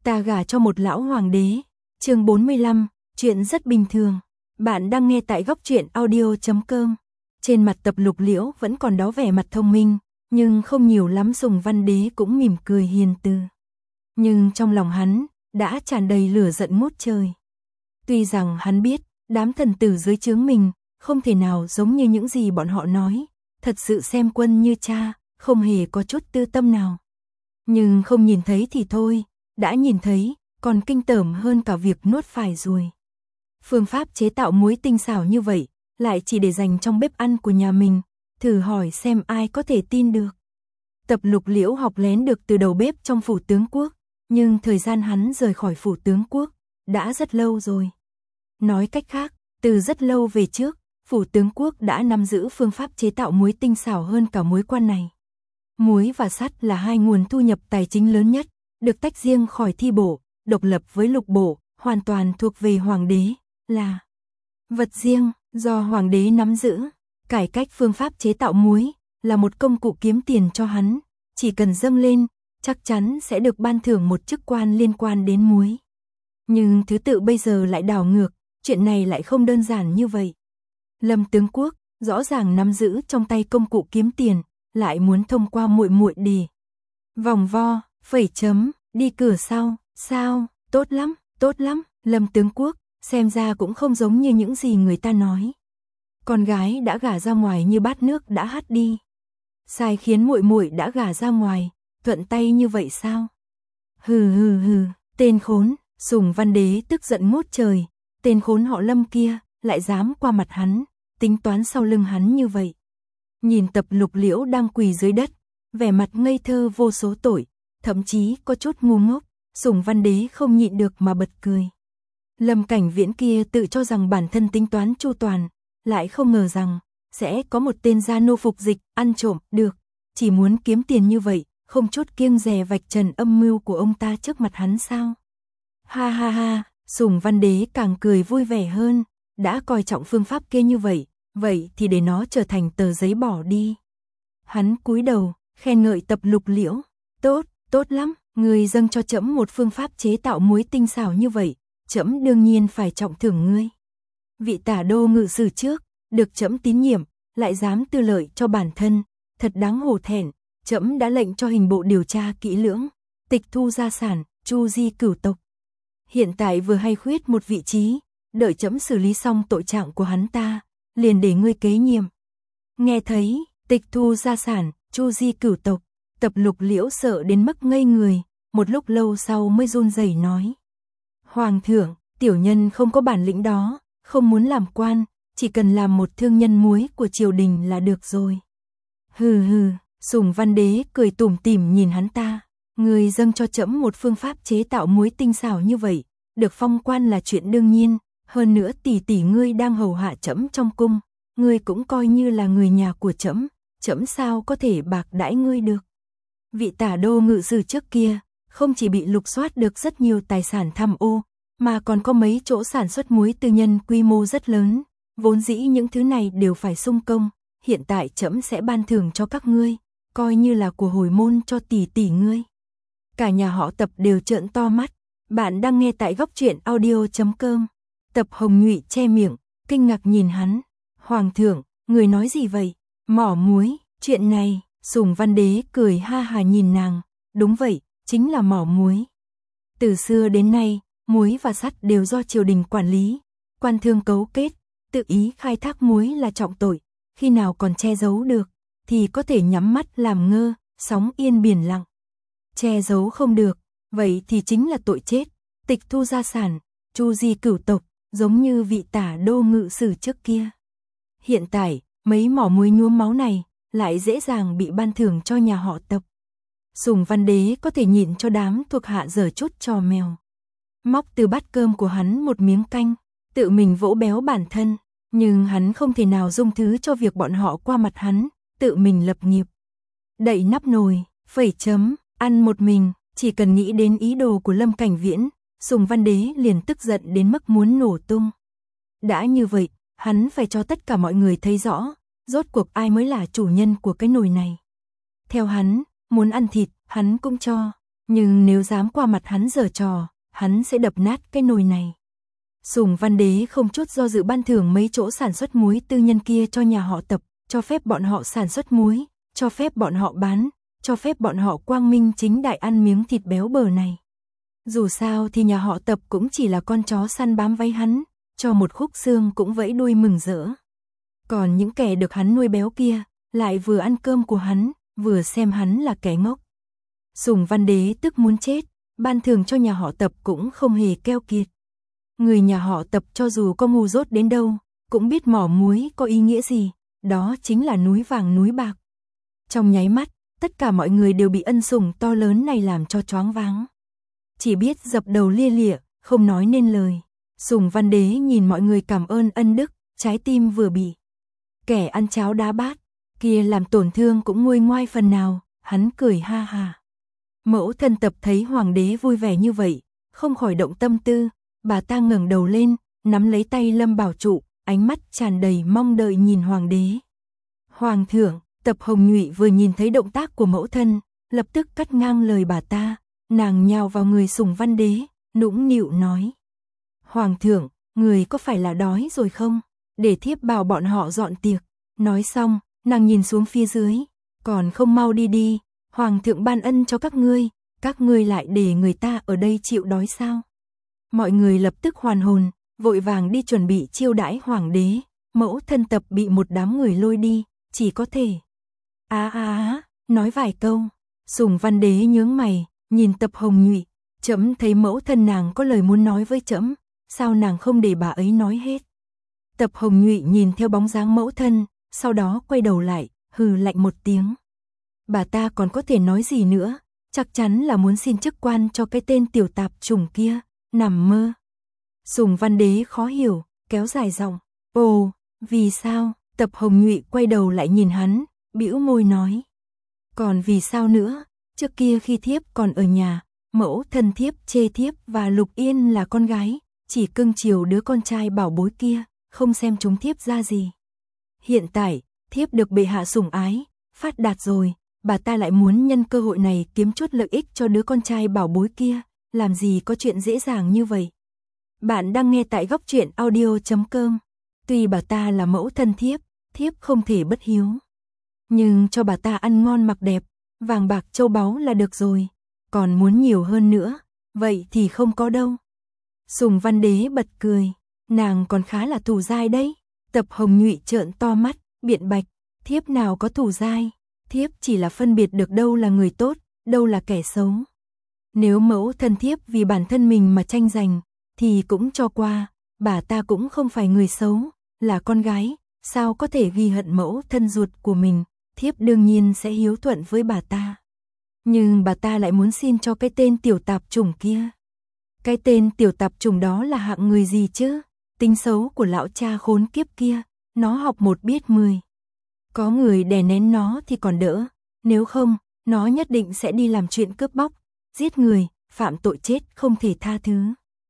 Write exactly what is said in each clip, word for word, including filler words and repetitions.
Ta gả cho một lão hoàng đế. Chương bốn mươi lăm, chuyện rất bình thường. Bạn đang nghe tại góc truyện audio chấm com. Trên mặt Tập Lục Liễu vẫn còn đó vẻ mặt thông minh, nhưng không nhiều lắm. Sùng Văn Đế cũng mỉm cười hiền từ. Nhưng trong lòng hắn đã tràn đầy lửa giận ngút trời. Tuy rằng hắn biết, đám thần tử dưới trướng mình không thể nào giống như những gì bọn họ nói, thật sự xem quân như cha, không hề có chút tư tâm nào. Nhưng không nhìn thấy thì thôi, đã nhìn thấy, còn kinh tởm hơn cả việc nuốt phải ruồi. Phương pháp chế tạo muối tinh xảo như vậy, lại chỉ để dành trong bếp ăn của nhà mình, thử hỏi xem ai có thể tin được. Tập Lục Liễu học lén được từ đầu bếp trong phủ tướng quốc, nhưng thời gian hắn rời khỏi phủ tướng quốc đã rất lâu rồi. Nói cách khác, từ rất lâu về trước, phủ tướng quốc đã nắm giữ phương pháp chế tạo muối tinh xảo hơn cả muối quan này. Muối và sắt là hai nguồn thu nhập tài chính lớn nhất, được tách riêng khỏi thi bổ, độc lập với lục bổ, hoàn toàn thuộc về hoàng đế, là vật riêng do hoàng đế nắm giữ. Cải cách phương pháp chế tạo muối là một công cụ kiếm tiền cho hắn, chỉ cần dâng lên, chắc chắn sẽ được ban thưởng một chức quan liên quan đến muối. Nhưng thứ tự bây giờ lại đảo ngược, chuyện này lại không đơn giản như vậy. Lâm tướng quốc rõ ràng nắm giữ trong tay công cụ kiếm tiền, lại muốn thông qua muội muội để vòng vo, phẩy chấm, đi cửa sau, sao, tốt lắm, tốt lắm. Lâm tướng quốc xem ra cũng không giống như những gì người ta nói. Con gái đã gả ra ngoài như bát nước đã hắt đi. Sai khiến muội muội đã gả ra ngoài, thuận tay như vậy sao? Hừ hừ hừ, tên khốn. Sùng Văn Đế tức giận ngút trời, tên khốn họ Lâm kia lại dám qua mặt hắn, tính toán sau lưng hắn như vậy. Nhìn Tập Lục Liễu đang quỳ dưới đất, vẻ mặt ngây thơ vô số tội, thậm chí có chút ngu ngốc, Sùng Văn Đế không nhịn được mà bật cười. Lâm Cảnh Viễn kia tự cho rằng bản thân tính toán chu toàn, lại không ngờ rằng sẽ có một tên gia nô phục dịch, ăn trộm, được, chỉ muốn kiếm tiền như vậy, không chút kiêng dè vạch trần âm mưu của ông ta trước mặt hắn sao? Ha ha ha, Sùng Văn Đế càng cười vui vẻ hơn, đã coi trọng phương pháp kia như vậy, vậy thì để nó trở thành tờ giấy bỏ đi. Hắn cúi đầu, khen ngợi Tập Lục Liễu, tốt, tốt lắm, ngươi dâng cho trẫm một phương pháp chế tạo muối tinh xảo như vậy, trẫm đương nhiên phải trọng thưởng ngươi. Vị tả đô ngự sử trước, được trẫm tín nhiệm, lại dám tư lợi cho bản thân, thật đáng hổ thẹn, trẫm đã lệnh cho hình bộ điều tra kỹ lưỡng, tịch thu gia sản, chu di cửu tộc. Hiện tại vừa hay khuyết một vị trí, đợi trẫm xử lý xong tội trạng của hắn ta, liền để ngươi kế nhiệm. Nghe thấy, tịch thu gia sản, chu di cửu tộc, Tập Lục Liễu sợ đến mức ngây người, một lúc lâu sau mới run rẩy nói. Hoàng thượng, tiểu nhân không có bản lĩnh đó, không muốn làm quan, chỉ cần làm một thương nhân muối của triều đình là được rồi. Hừ hừ, Sùng Văn Đế cười tủm tỉm nhìn hắn ta. Ngươi dâng cho trẫm một phương pháp chế tạo muối tinh xảo như vậy, được phong quan là chuyện đương nhiên, hơn nữa tỷ tỷ ngươi đang hầu hạ trẫm trong cung, ngươi cũng coi như là người nhà của trẫm, trẫm sao có thể bạc đãi ngươi được. Vị tả đô ngự sử trước kia, không chỉ bị lục soát được rất nhiều tài sản tham ô, mà còn có mấy chỗ sản xuất muối tư nhân quy mô rất lớn, vốn dĩ những thứ này đều phải sung công, hiện tại trẫm sẽ ban thưởng cho các ngươi, coi như là của hồi môn cho tỷ tỷ ngươi. Cả nhà họ Tập đều trợn to mắt. Bạn đang nghe tại góc truyện audio chấm com. Tập Hồng Nhụy che miệng, kinh ngạc nhìn hắn. Hoàng thượng, người nói gì vậy? Mỏ muối, chuyện này. Sùng Văn Đế cười ha hà nhìn nàng. Đúng vậy, chính là mỏ muối. Từ xưa đến nay, muối và sắt đều do triều đình quản lý. Quan thương cấu kết, tự ý khai thác muối là trọng tội. Khi nào còn che giấu được, thì có thể nhắm mắt làm ngơ, sóng yên biển lặng. Che giấu không được, vậy thì chính là tội chết, tịch thu gia sản, chu di cửu tộc, giống như vị tả đô ngự sử trước kia. Hiện tại, mấy mỏ muối nhuốm máu này, lại dễ dàng bị ban thưởng cho nhà họ Tập. Sùng Văn Đế có thể nhịn cho đám thuộc hạ giở chút trò mèo. Móc từ bát cơm của hắn một miếng canh, tự mình vỗ béo bản thân, nhưng hắn không thể nào dung thứ cho việc bọn họ qua mặt hắn, tự mình lập nghiệp. Đậy nắp nồi, phẩy chấm, ăn một mình, chỉ cần nghĩ đến ý đồ của Lâm Cảnh Viễn, Sùng Văn Đế liền tức giận đến mức muốn nổ tung. Đã như vậy, hắn phải cho tất cả mọi người thấy rõ, rốt cuộc ai mới là chủ nhân của cái nồi này. Theo hắn, muốn ăn thịt, hắn cũng cho, Nhưng nếu dám qua mặt hắn giở trò, hắn sẽ đập nát cái nồi này. Sùng Văn Đế không chút do dự ban thưởng mấy chỗ sản xuất muối tư nhân kia cho nhà họ Tập, cho phép bọn họ sản xuất muối, cho phép bọn họ bán, cho phép bọn họ quang minh chính đại ăn miếng thịt béo bở này. Dù sao thì nhà họ Tập cũng chỉ là con chó săn bám váy hắn, cho một khúc xương cũng vẫy đuôi mừng rỡ. Còn những kẻ được hắn nuôi béo kia, lại vừa ăn cơm của hắn, vừa xem hắn là kẻ ngốc. Sùng Văn Đế tức muốn chết, ban thưởng cho nhà họ Tập cũng không hề keo kiệt. Người nhà họ Tập cho dù có ngu dốt đến đâu, cũng biết mỏ muối có ý nghĩa gì, đó chính là núi vàng núi bạc. Trong nháy mắt, tất cả mọi người đều bị ân sủng to lớn này làm cho choáng váng. Chỉ biết dập đầu lia lịa, không nói nên lời. Sùng Văn Đế nhìn mọi người cảm ơn ân đức, trái tim vừa bị kẻ ăn cháo đá bát kia làm tổn thương cũng nguôi ngoai phần nào, hắn cười ha ha. Mẫu thân Tập thấy hoàng đế vui vẻ như vậy, không khỏi động tâm tư, bà ta ngẩng đầu lên, nắm lấy tay Lâm Bảo Trụ, ánh mắt tràn đầy mong đợi nhìn hoàng đế. Hoàng thượng, Tập Hồng Nhụy vừa nhìn thấy động tác của mẫu thân, lập tức cắt ngang lời bà ta, nàng nhào vào người Sùng Văn Đế, nũng nịu nói: Hoàng thượng, người có phải là đói rồi không? Để thiếp bảo bọn họ dọn tiệc. Nói xong, nàng nhìn xuống phía dưới, còn không mau đi đi, hoàng thượng ban ân cho các ngươi, các ngươi lại để người ta ở đây chịu đói sao? Mọi người lập tức hoàn hồn, vội vàng đi chuẩn bị chiêu đãi hoàng đế. Mẫu thân Tập bị một đám người lôi đi, chỉ có thể á á á, nói vài câu. Sùng Văn Đế nhướng mày, nhìn Tập Hồng Nhụy, trẫm thấy mẫu thân nàng có lời muốn nói với trẫm, sao nàng không để bà ấy nói hết? Tập Hồng Nhụy nhìn theo bóng dáng mẫu thân, sau đó quay đầu lại, hừ lạnh một tiếng. Bà ta còn có thể nói gì nữa, chắc chắn là muốn xin chức quan cho cái tên tiểu tạp chủng kia, nằm mơ. Sùng Văn Đế khó hiểu, kéo dài giọng, ồ, vì sao? Tập Hồng Nhụy quay đầu lại nhìn hắn, bĩu môi nói. Còn vì sao nữa, trước kia khi thiếp còn ở nhà, mẫu thân thiếp chê thiếp và Lục Yên là con gái, chỉ cưng chiều đứa con trai bảo bối kia, không xem chúng thiếp ra gì. Hiện tại, thiếp được bệ hạ sủng ái, phát đạt rồi, bà ta lại muốn nhân cơ hội này kiếm chút lợi ích cho đứa con trai bảo bối kia, làm gì có chuyện dễ dàng như vậy. Bạn đang nghe tại góc truyện audio chấm com. Tuy bà ta là mẫu thân thiếp, thiếp không thể bất hiếu. Nhưng cho bà ta ăn ngon mặc đẹp, vàng bạc châu báu là được rồi, còn muốn nhiều hơn nữa, vậy thì không có đâu. Sùng Văn Đế bật cười, nàng còn khá là thù dai đấy. Tập Hồng Nhụy trợn to mắt, biện bạch, thiếp nào có thù dai, thiếp chỉ là phân biệt được đâu là người tốt, đâu là kẻ xấu. Nếu mẫu thân thiếp vì bản thân mình mà tranh giành, thì cũng cho qua, bà ta cũng không phải người xấu, là con gái, sao có thể ghi hận mẫu thân ruột của mình, thiếp đương nhiên sẽ hiếu thuận với bà ta. Nhưng bà ta lại muốn xin cho cái tên tiểu tạp chủng kia. Cái tên tiểu tạp chủng đó là hạng người gì chứ? Tính xấu của lão cha khốn kiếp kia, nó học một biết mười. Có người đè nén nó thì còn đỡ, nếu không, nó nhất định sẽ đi làm chuyện cướp bóc, giết người, phạm tội chết không thể tha thứ.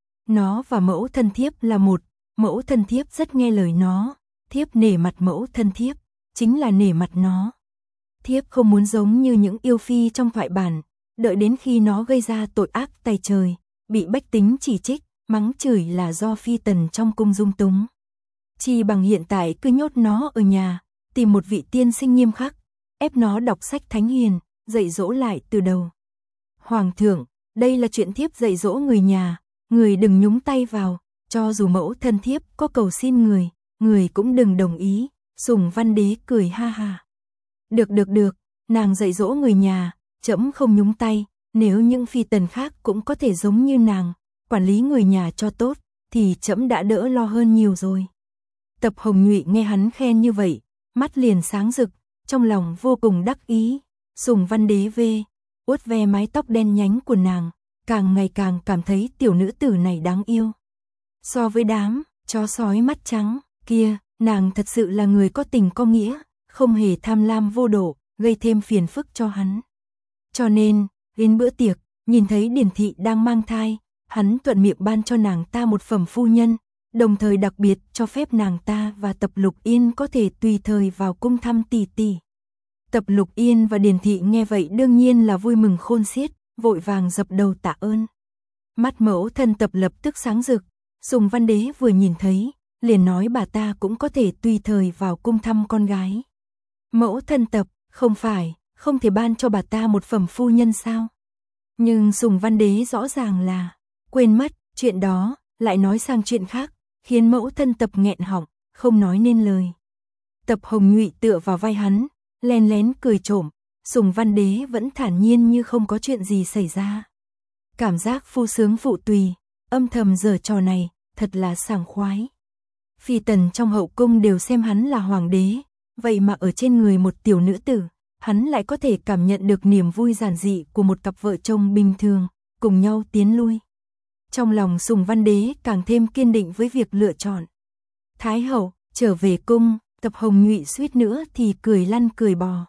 Nó và mẫu thân thiếp là một, mẫu thân thiếp rất nghe lời nó, thiếp nể mặt mẫu thân thiếp, chính là nể mặt nó. Thiếp không muốn giống như những yêu phi trong thoại bản, đợi đến khi nó gây ra tội ác tày trời, bị bách tính chỉ trích, mắng chửi là do phi tần trong cung dung túng. Chỉ bằng hiện tại cứ nhốt nó ở nhà, tìm một vị tiên sinh nghiêm khắc, ép nó đọc sách thánh hiền, dạy dỗ lại từ đầu. Hoàng thượng, đây là chuyện thiếp dạy dỗ người nhà, người đừng nhúng tay vào, cho dù mẫu thân thiếp có cầu xin người, người cũng đừng đồng ý. Sùng Văn Đế cười ha ha. Được được được, nàng dạy dỗ người nhà, trẫm không nhúng tay, nếu những phi tần khác cũng có thể giống như nàng, quản lý người nhà cho tốt, thì trẫm đã đỡ lo hơn nhiều rồi. Tập Hồng Nhụy nghe hắn khen như vậy, mắt liền sáng rực, trong lòng vô cùng đắc ý. Sùng Văn Đế về, uốt ve mái tóc đen nhánh của nàng, càng ngày càng cảm thấy tiểu nữ tử này đáng yêu. So với đám chó sói mắt trắng kia, nàng thật sự là người có tình có nghĩa, không hề tham lam vô độ, gây thêm phiền phức cho hắn. Cho nên, đến bữa tiệc, nhìn thấy Điền thị đang mang thai, hắn thuận miệng ban cho nàng ta một phẩm phu nhân, đồng thời đặc biệt cho phép nàng ta và Tập Lục Yên có thể tùy thời vào cung thăm tỷ tỷ. Tập Lục Yên và Điền thị nghe vậy đương nhiên là vui mừng khôn xiết, vội vàng dập đầu tạ ơn. Mắt mẫu thân Tập lập tức sáng rực, Sùng Văn Đế vừa nhìn thấy, liền nói bà ta cũng có thể tùy thời vào cung thăm con gái. Mẫu thân Tập, không phải, không thể ban cho bà ta một phẩm phu nhân sao? Nhưng Sùng Văn Đế rõ ràng là quên mất chuyện đó, lại nói sang chuyện khác, khiến mẫu thân Tập nghẹn họng, không nói nên lời. Tập Hồng Nhụy tựa vào vai hắn, len lén cười trộm, Sùng Văn Đế vẫn thản nhiên như không có chuyện gì xảy ra. Cảm giác phu sướng phụ tùy, âm thầm giở trò này, thật là sảng khoái. Phi tần trong hậu cung đều xem hắn là hoàng đế, vậy mà ở trên người một tiểu nữ tử, hắn lại có thể cảm nhận được niềm vui giản dị của một cặp vợ chồng bình thường, cùng nhau tiến lui. Trong lòng Sùng Văn Đế càng thêm kiên định với việc lựa chọn. Thái hậu, trở về cung, Tập Hồng Nhụy suýt nữa thì cười lăn cười bò.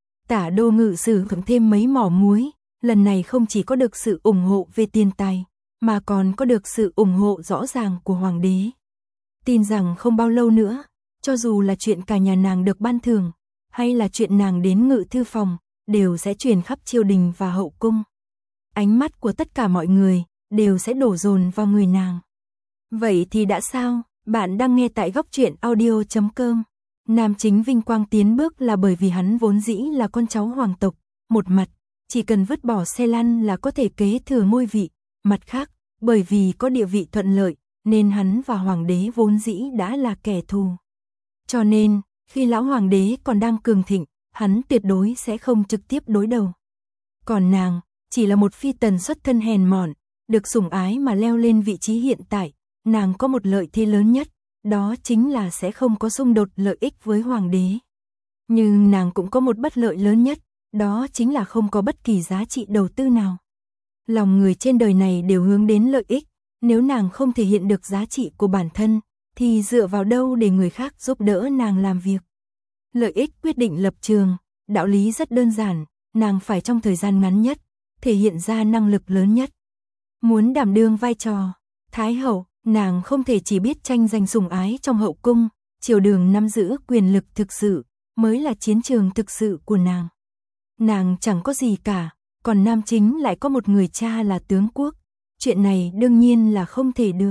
Tả đô ngự sử thưởng thêm mấy mỏ muối, lần này không chỉ có được sự ủng hộ về tiền tài, mà còn có được sự ủng hộ rõ ràng của hoàng đế. Tin rằng không bao lâu nữa, cho dù là chuyện cả nhà nàng được ban thưởng, hay là chuyện nàng đến ngự thư phòng, đều sẽ truyền khắp triều đình và hậu cung. Ánh mắt của tất cả mọi người đều sẽ đổ dồn vào người nàng. Vậy thì đã sao? Bạn đang nghe tại góc truyện audio chấm com. Nam chính vinh quang tiến bước là bởi vì hắn vốn dĩ là con cháu hoàng tộc, một mặt, chỉ cần vứt bỏ xe lăn là có thể kế thừa ngôi vị, mặt khác, bởi vì có địa vị thuận lợi, nên hắn và hoàng đế vốn dĩ đã là kẻ thù. Cho nên, khi lão hoàng đế còn đang cường thịnh, hắn tuyệt đối sẽ không trực tiếp đối đầu. Còn nàng, chỉ là một phi tần xuất thân hèn mọn, được sủng ái mà leo lên vị trí hiện tại, nàng có một lợi thế lớn nhất, đó chính là sẽ không có xung đột lợi ích với hoàng đế. Nhưng nàng cũng có một bất lợi lớn nhất, đó chính là không có bất kỳ giá trị đầu tư nào. Lòng người trên đời này đều hướng đến lợi ích, nếu nàng không thể hiện được giá trị của bản thân, thì dựa vào đâu để người khác giúp đỡ nàng làm việc. Lợi ích quyết định lập trường, đạo lý rất đơn giản, nàng phải trong thời gian ngắn nhất, thể hiện ra năng lực lớn nhất. Muốn đảm đương vai trò Thái hậu, nàng không thể chỉ biết tranh giành sủng ái trong hậu cung, triều đường nắm giữ quyền lực thực sự, mới là chiến trường thực sự của nàng. Nàng chẳng có gì cả, còn nam chính lại có một người cha là tướng quốc, chuyện này đương nhiên là không thể được.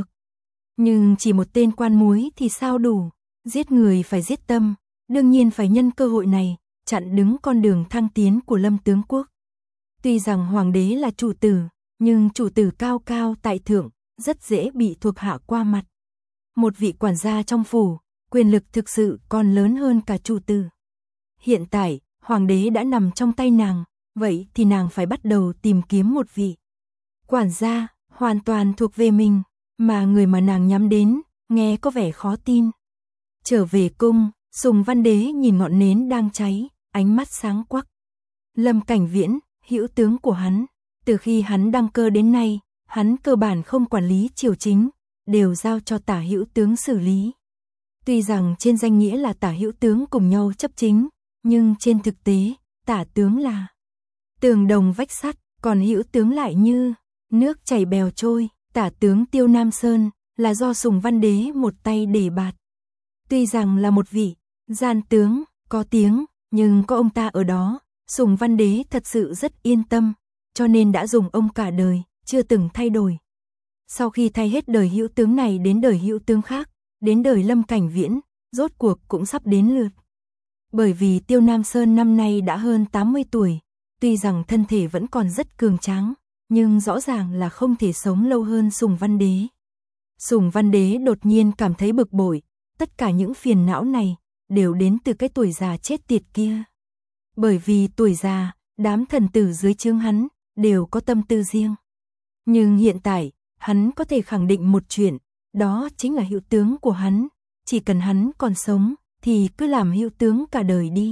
Nhưng chỉ một tên quan muối thì sao đủ, giết người phải giết tâm, đương nhiên phải nhân cơ hội này, chặn đứng con đường thăng tiến của Lâm tướng quốc. Tuy rằng hoàng đế là chủ tử, nhưng chủ tử cao cao tại thượng, rất dễ bị thuộc hạ qua mặt. Một vị quản gia trong phủ, quyền lực thực sự còn lớn hơn cả chủ tử. Hiện tại, hoàng đế đã nằm trong tay nàng, vậy thì nàng phải bắt đầu tìm kiếm một vị quản gia, hoàn toàn thuộc về mình, mà người mà nàng nhắm đến, nghe có vẻ khó tin. Trở về cung, Sùng Văn Đế nhìn ngọn nến đang cháy, ánh mắt sáng quắc. Lâm Cảnh Viễn, hữu tướng của hắn, từ khi hắn đăng cơ đến nay, hắn cơ bản không quản lý triều chính, đều giao cho tả hữu tướng xử lý. Tuy rằng trên danh nghĩa là tả hữu tướng cùng nhau chấp chính, nhưng trên thực tế, tả tướng là tường đồng vách sắt, còn hữu tướng lại như nước chảy bèo trôi. Tả tướng Tiêu Nam Sơn là do Sùng Văn Đế một tay đề bạt. Tuy rằng là một vị gian tướng có tiếng, nhưng có ông ta ở đó, Sùng Văn Đế thật sự rất yên tâm, cho nên đã dùng ông cả đời, chưa từng thay đổi. Sau khi thay hết đời hữu tướng này đến đời hữu tướng khác, đến đời Lâm Cảnh Viễn, rốt cuộc cũng sắp đến lượt. Bởi vì Tiêu Nam Sơn năm nay đã hơn tám mươi tuổi, tuy rằng thân thể vẫn còn rất cường tráng, nhưng rõ ràng là không thể sống lâu hơn Sùng Văn Đế. Sùng Văn Đế đột nhiên cảm thấy bực bội, tất cả những phiền não này đều đến từ cái tuổi già chết tiệt kia. Bởi vì tuổi già, đám thần tử dưới trướng hắn đều có tâm tư riêng. Nhưng hiện tại, hắn có thể khẳng định một chuyện, đó chính là hữu tướng của hắn, chỉ cần hắn còn sống thì cứ làm hữu tướng cả đời đi.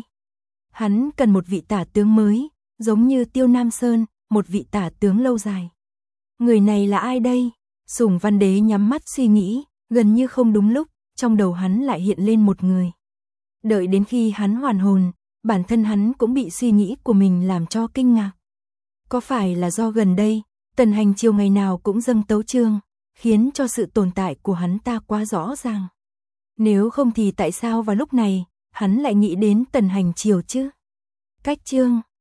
Hắn cần một vị tả tướng mới, giống như Tiêu Nam Sơn, một vị tả tướng lâu dài. Người này là ai đây? Sùng Văn Đế nhắm mắt suy nghĩ, gần như không đúng lúc, trong đầu hắn lại hiện lên một người. Đợi đến khi hắn hoàn hồn, bản thân hắn cũng bị suy nghĩ của mình làm cho kinh ngạc. Có phải là do gần đây, Tần Hành Triều ngày nào cũng dâng tấu chương, khiến cho sự tồn tại của hắn ta quá rõ ràng. Nếu không thì tại sao vào lúc này, hắn lại nghĩ đến Tần Hành Triều chứ? Cách chương